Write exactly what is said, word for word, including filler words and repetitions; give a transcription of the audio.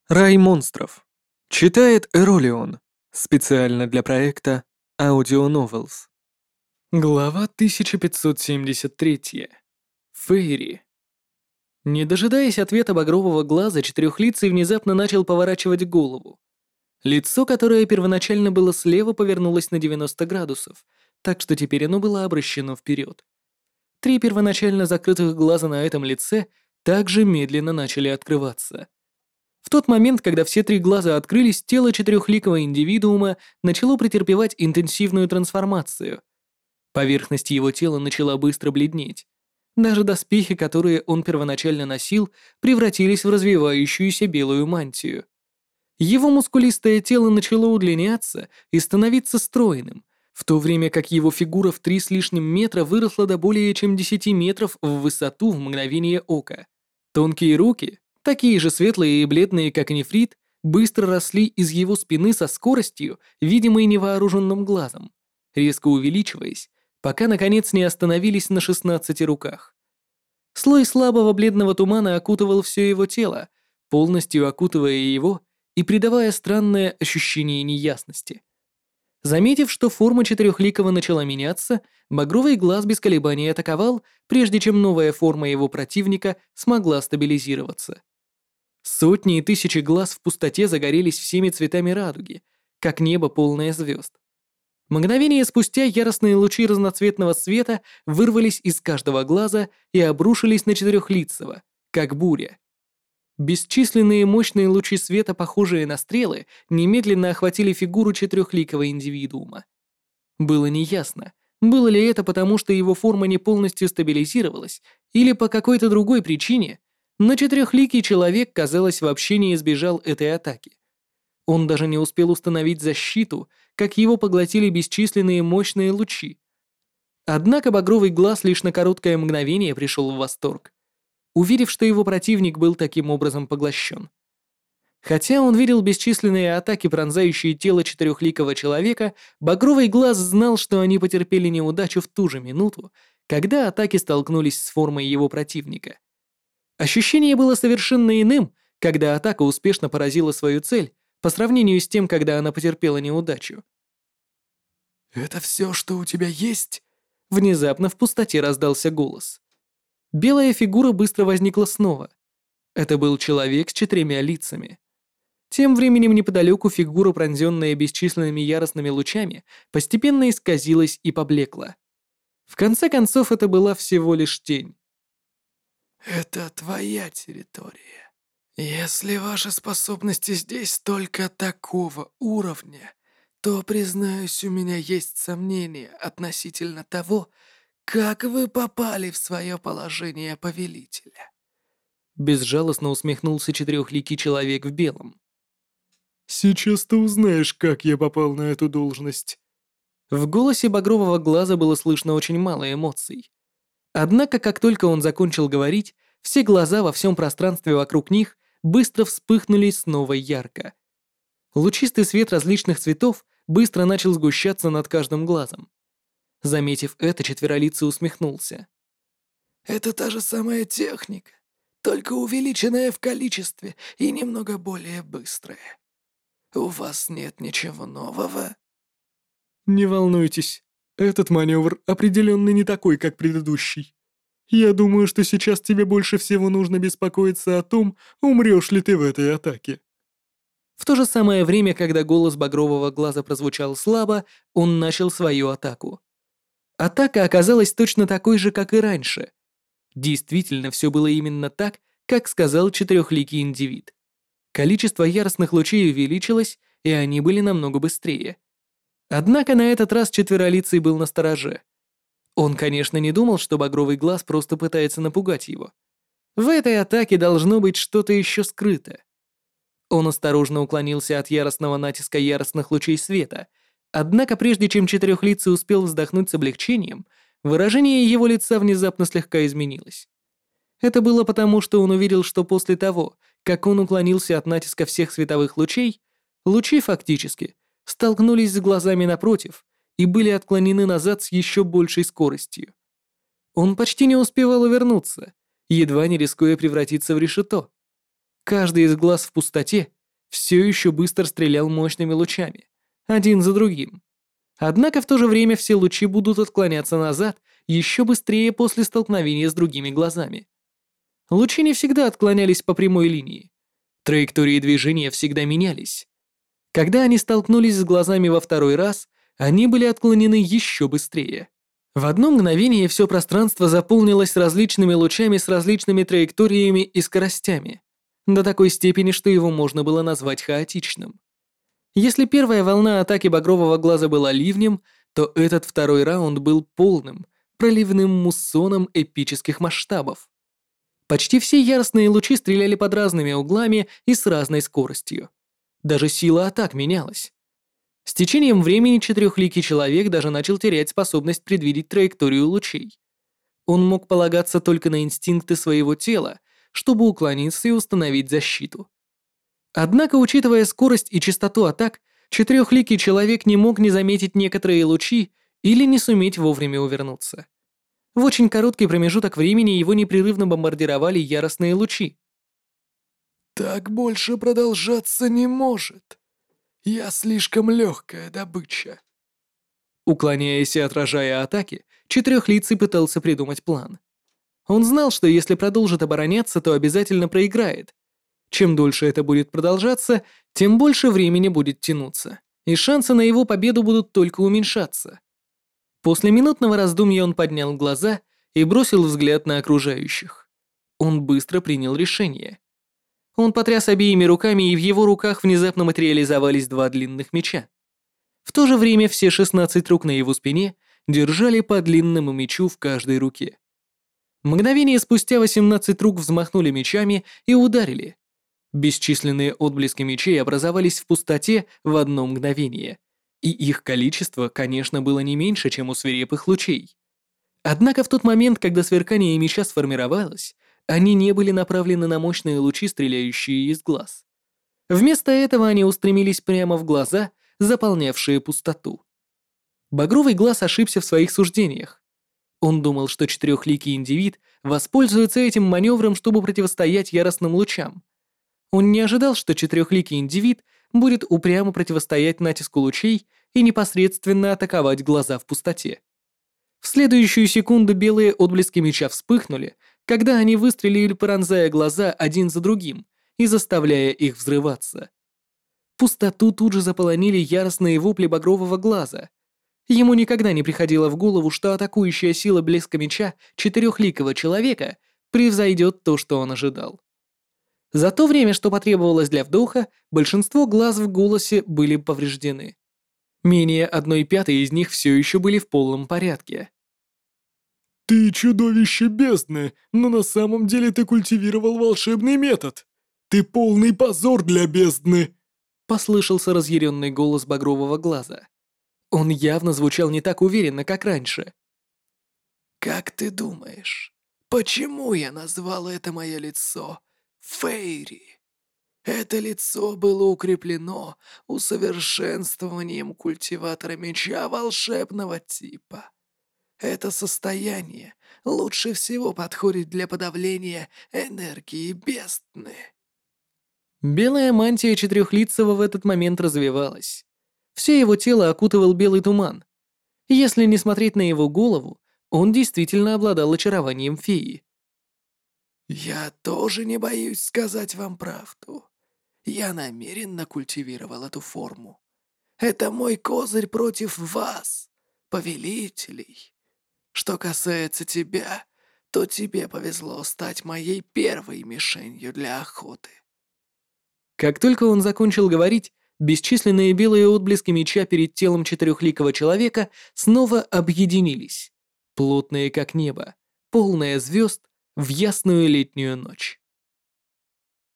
Рай монстров. Читает Эролион. Специально для проекта Audio Novels. Глава тысяча пятьсот семьдесят три. Фейри. Не дожидаясь ответа багрового глаза, четырехлицый внезапно начал поворачивать голову. Лицо, которое первоначально было слева, повернулось на девяносто градусов, так что теперь оно было обращено вперед. Три первоначально закрытых глаза на этом лице также медленно начали открываться. В тот момент, когда все три глаза открылись, тело четырехликого индивидуума начало претерпевать интенсивную трансформацию. Поверхность его тела начала быстро бледнеть. Даже доспехи, которые он первоначально носил, превратились в развивающуюся белую мантию. Его мускулистое тело начало удлиняться и становиться стройным, в то время как его фигура в три с лишним метра выросла до более чем десяти метров в высоту в мгновение ока. Тонкие руки, такие же светлые и бледные, как нефрит, быстро росли из его спины со скоростью, видимой невооруженным глазом, резко увеличиваясь, пока наконец не остановились на шестнадцати руках. Слой слабого бледного тумана окутывал все его тело, полностью окутывая его и придавая странное ощущение неясности. Заметив, что форма четырехликого начала меняться, багровый глаз без колебаний атаковал, прежде чем новая форма его противника смогла стабилизироваться. Сотни и тысячи глаз в пустоте загорелись всеми цветами радуги, как небо полное звезд. Мгновение спустя яростные лучи разноцветного света вырвались из каждого глаза и обрушились на четырехлицего, как буря. Бесчисленные мощные лучи света, похожие на стрелы, немедленно охватили фигуру четырехликого индивидуума. Было неясно, было ли это потому, что его форма не полностью стабилизировалась, или по какой-то другой причине, но четырехликий человек, казалось, вообще не избежал этой атаки. Он даже не успел установить защиту, как его поглотили бесчисленные мощные лучи. Однако багровый глаз лишь на короткое мгновение пришел в восторг, уверив, что его противник был таким образом поглощен. Хотя он видел бесчисленные атаки, пронзающие тело четырехликого человека, багровый глаз знал, что они потерпели неудачу в ту же минуту, когда атаки столкнулись с формой его противника. Ощущение было совершенно иным, когда атака успешно поразила свою цель, по сравнению с тем, когда она потерпела неудачу. «Это все, что у тебя есть?» Внезапно в пустоте раздался голос. Белая фигура быстро возникла снова. Это был человек с четырьмя лицами. Тем временем неподалеку фигура, пронзенная бесчисленными яростными лучами, постепенно исказилась и поблекла. В конце концов, это была всего лишь тень. «Это твоя территория. Если ваши способности здесь только такого уровня, то, признаюсь, у меня есть сомнения относительно того, как вы попали в свое положение повелителя». Безжалостно усмехнулся четырехликий человек в белом. «Сейчас ты узнаешь, как я попал на эту должность». В голосе багрового глаза было слышно очень мало эмоций. Однако, как только он закончил говорить, все глаза во всем пространстве вокруг них быстро вспыхнули снова ярко. Лучистый свет различных цветов быстро начал сгущаться над каждым глазом. Заметив это, четверолицый усмехнулся. «Это та же самая техника, только увеличенная в количестве и немного более быстрая. У вас нет ничего нового?» «Не волнуйтесь, этот маневр определенно не такой, как предыдущий. Я думаю, что сейчас тебе больше всего нужно беспокоиться о том, умрешь ли ты в этой атаке». В то же самое время, когда голос багрового глаза прозвучал слабо, он начал свою атаку. Атака оказалась точно такой же, как и раньше. Действительно, все было именно так, как сказал четырехликий индивид. Количество яростных лучей увеличилось, и они были намного быстрее. Однако на этот раз четверолицый был настороже. Он, конечно, не думал, что багровый глаз просто пытается напугать его. В этой атаке должно быть что-то еще скрыто. Он осторожно уклонился от яростного натиска яростных лучей света, однако прежде чем четырехлицый успел вздохнуть с облегчением, выражение его лица внезапно слегка изменилось. Это было потому, что он увидел, что после того, как он уклонился от натиска всех световых лучей, лучи фактически столкнулись с глазами напротив и были отклонены назад с еще большей скоростью. Он почти не успевал увернуться, едва не рискуя превратиться в решето. Каждый из глаз в пустоте все еще быстро стрелял мощными лучами, один за другим. Однако в то же время все лучи будут отклоняться назад еще быстрее после столкновения с другими глазами. Лучи не всегда отклонялись по прямой линии. Траектории движения всегда менялись. Когда они столкнулись с глазами во второй раз, они были отклонены еще быстрее. В одно мгновение все пространство заполнилось различными лучами с различными траекториями и скоростями, до такой степени, что его можно было назвать хаотичным. Если первая волна атаки багрового глаза была ливнем, то этот второй раунд был полным, проливным муссоном эпических масштабов. Почти все яростные лучи стреляли под разными углами и с разной скоростью. Даже сила атак менялась. С течением времени четырехликий человек даже начал терять способность предвидеть траекторию лучей. Он мог полагаться только на инстинкты своего тела, чтобы уклониться и установить защиту. Однако, учитывая скорость и частоту атак, четырехликий человек не мог не заметить некоторые лучи или не суметь вовремя увернуться. В очень короткий промежуток времени его непрерывно бомбардировали яростные лучи. «Так больше продолжаться не может. Я слишком легкая добыча». Уклоняясь и отражая атаки, четырехлицый пытался придумать план. Он знал, что если продолжит обороняться, то обязательно проиграет. Чем дольше это будет продолжаться, тем больше времени будет тянуться, и шансы на его победу будут только уменьшаться. После минутного раздумья он поднял глаза и бросил взгляд на окружающих. Он быстро принял решение. Он потряс обеими руками, и в его руках внезапно материализовались два длинных меча. В то же время все шестнадцать рук на его спине держали по длинному мечу в каждой руке. Мгновение спустя восемнадцать рук взмахнули мечами и ударили. Бесчисленные отблески мечей образовались в пустоте в одно мгновение, и их количество, конечно, было не меньше, чем у свирепых лучей. Однако в тот момент, когда сверкание меча сформировалось, они не были направлены на мощные лучи, стреляющие из глаз. Вместо этого они устремились прямо в глаза, заполнявшие пустоту. Багровый глаз ошибся в своих суждениях. Он думал, что четырехликий индивид воспользуется этим маневром, чтобы противостоять яростным лучам. Он не ожидал, что четырехликий индивид будет упрямо противостоять натиску лучей и непосредственно атаковать глаза в пустоте. В следующую секунду белые отблески меча вспыхнули, когда они выстрелили, пронзая глаза один за другим и заставляя их взрываться. Пустоту тут же заполонили яростные вопли багрового глаза. Ему никогда не приходило в голову, что атакующая сила блеска меча четырехликого человека превзойдет то, что он ожидал. За то время, что потребовалось для вдоха, большинство глаз в голосе были повреждены. Менее одной пятой из них все еще были в полном порядке. «Ты чудовище бездны, но на самом деле ты культивировал волшебный метод. Ты полный позор для бездны!» Послышался разъяренный голос багрового глаза. Он явно звучал не так уверенно, как раньше. «Как ты думаешь, почему я назвал это мое лицо Фейри? Это лицо было укреплено усовершенствованием культиватора меча волшебного типа. Это состояние лучше всего подходит для подавления энергии бездны». Белая мантия четырехлицего в этот момент развивалась. Все его тело окутывал белый туман. Если не смотреть на его голову, он действительно обладал очарованием феи. «Я тоже не боюсь сказать вам правду. Я намеренно культивировал эту форму. Это мой козырь против вас, повелителей. Что касается тебя, то тебе повезло стать моей первой мишенью для охоты». Как только он закончил говорить, бесчисленные белые отблески меча перед телом четырехликого человека снова объединились, плотные как небо, полные звезд в ясную летнюю ночь.